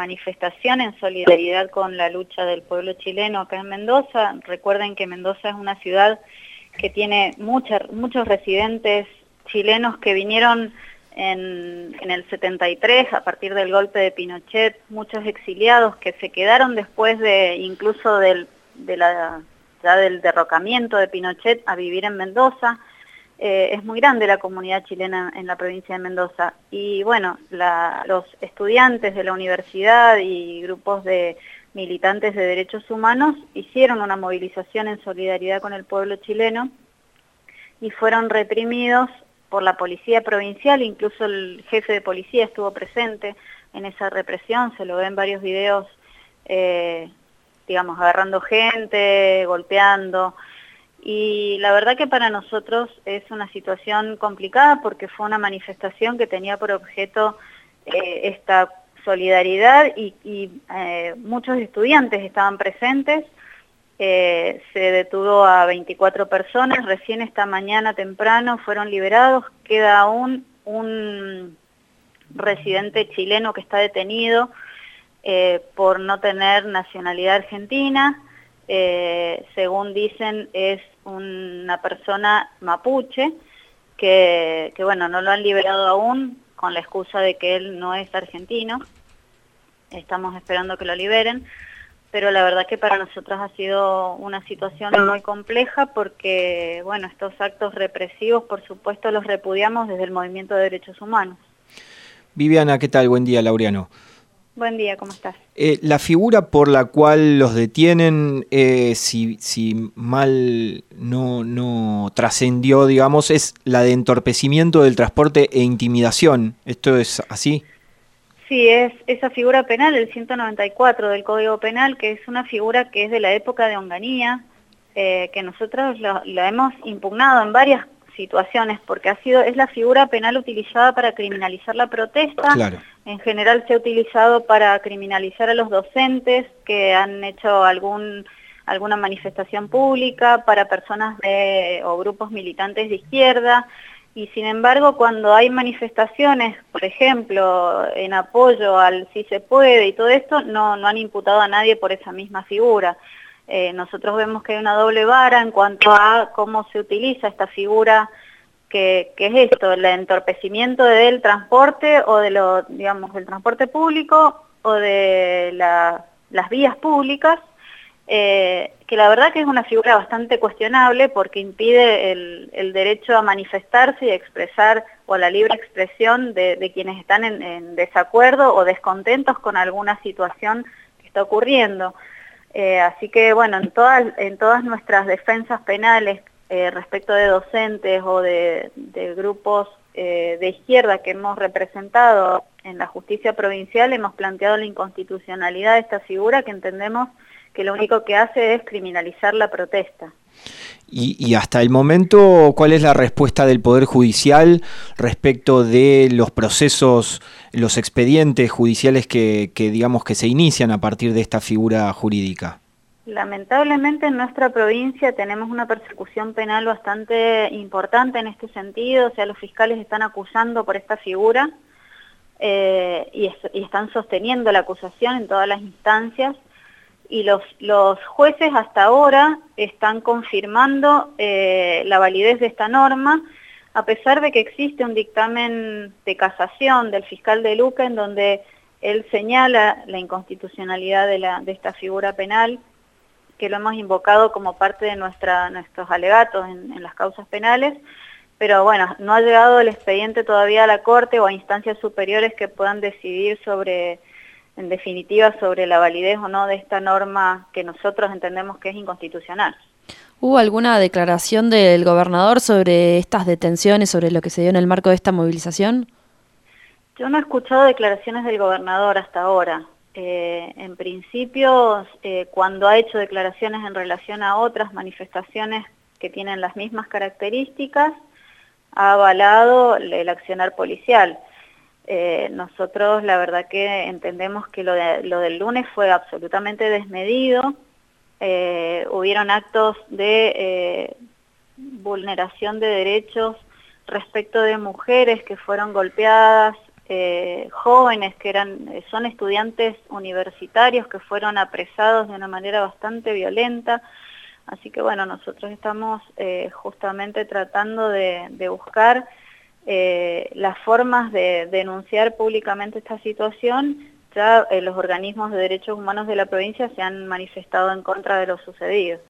manifestación en solidaridad con la lucha del pueblo chileno acá en Mendoza. Recuerden que Mendoza es una ciudad que tiene muchos residentes chilenos que vinieron en el 73, a partir del golpe de Pinochet, muchos exiliados que se quedaron después de incluso ya del derrocamiento de Pinochet a vivir en Mendoza. Es muy grande la comunidad chilena en la provincia de Mendoza y bueno, los estudiantes de la universidad y grupos de militantes de derechos humanos hicieron una movilización en solidaridad con el pueblo chileno y fueron reprimidos por la policía provincial. Incluso el jefe de policía estuvo presente en esa represión, se lo ve en varios videos, digamos, agarrando gente, golpeando. Y la verdad que para nosotros es una situación complicada porque fue una manifestación que tenía por objeto esta solidaridad y muchos estudiantes estaban presentes. Se detuvo a 24 personas, recién esta mañana temprano fueron liberados, queda aún un residente chileno que está detenido por no tener nacionalidad argentina. Según dicen es una persona mapuche que bueno, no lo han liberado aún con la excusa de que él no es argentino. Estamos esperando que lo liberen, pero la verdad que para nosotros ha sido una situación muy compleja porque bueno, estos actos represivos por supuesto los repudiamos desde el Movimiento de Derechos Humanos. Viviana, ¿qué tal? Buen día, Laureano. Buen día, ¿cómo estás? La figura por la cual los detienen, si mal no trascendió, digamos, es la de entorpecimiento del transporte e intimidación. ¿Esto es así? Sí, es esa figura penal, el 194 del Código Penal, que es una figura que es de la época de Onganía, que nosotros la hemos impugnado en varias situaciones, porque es la figura penal utilizada para criminalizar la protesta. Claro. En general se ha utilizado para criminalizar a los docentes que han hecho alguna manifestación pública, para personas o grupos militantes de izquierda, y sin embargo cuando hay manifestaciones, por ejemplo, en apoyo al Sí se puede y todo esto, no han imputado a nadie por esa misma figura. Nosotros vemos que hay una doble vara en cuanto a cómo se utiliza esta figura, que es esto, el entorpecimiento del transporte o digamos, del transporte público o de las vías públicas, que la verdad que es una figura bastante cuestionable porque impide el derecho a manifestarse y a expresar, o la libre expresión de quienes están en desacuerdo o descontentos con alguna situación que está ocurriendo. Así que bueno, en todas nuestras defensas penales respecto de docentes o de grupos de izquierda que hemos representado en la justicia provincial, hemos planteado la inconstitucionalidad de esta figura, que entendemos que lo único que hace es criminalizar la protesta. Y hasta el momento, ¿cuál es la respuesta del Poder Judicial respecto de los procesos, los expedientes judiciales que digamos que se inician a partir de esta figura jurídica? Lamentablemente en nuestra provincia tenemos una persecución penal bastante importante en este sentido, o sea, los fiscales están acusando por esta figura y están sosteniendo la acusación en todas las instancias. Y los jueces hasta ahora están confirmando la validez de esta norma, a pesar de que existe un dictamen de casación del fiscal de Luca en donde él señala la inconstitucionalidad de esta figura penal, que lo hemos invocado como parte de nuestros alegatos en las causas penales, pero bueno, no ha llegado el expediente todavía a la Corte o a instancias superiores que puedan decidir en definitiva, sobre la validez o no de esta norma que nosotros entendemos que es inconstitucional. ¿Hubo alguna declaración del gobernador sobre estas detenciones, sobre lo que se dio en el marco de esta movilización? Yo no he escuchado declaraciones del gobernador hasta ahora. En principio, cuando ha hecho declaraciones en relación a otras manifestaciones que tienen las mismas características, ha avalado el accionar policial. Nosotros la verdad que entendemos que lo del lunes fue absolutamente desmedido. Hubieron actos de vulneración de derechos respecto de mujeres que fueron golpeadas, jóvenes que son estudiantes universitarios que fueron apresados de una manera bastante violenta. Así que bueno, nosotros estamos justamente tratando de buscar las formas de denunciar públicamente esta situación. Ya los organismos de derechos humanos de la provincia se han manifestado en contra de lo sucedido.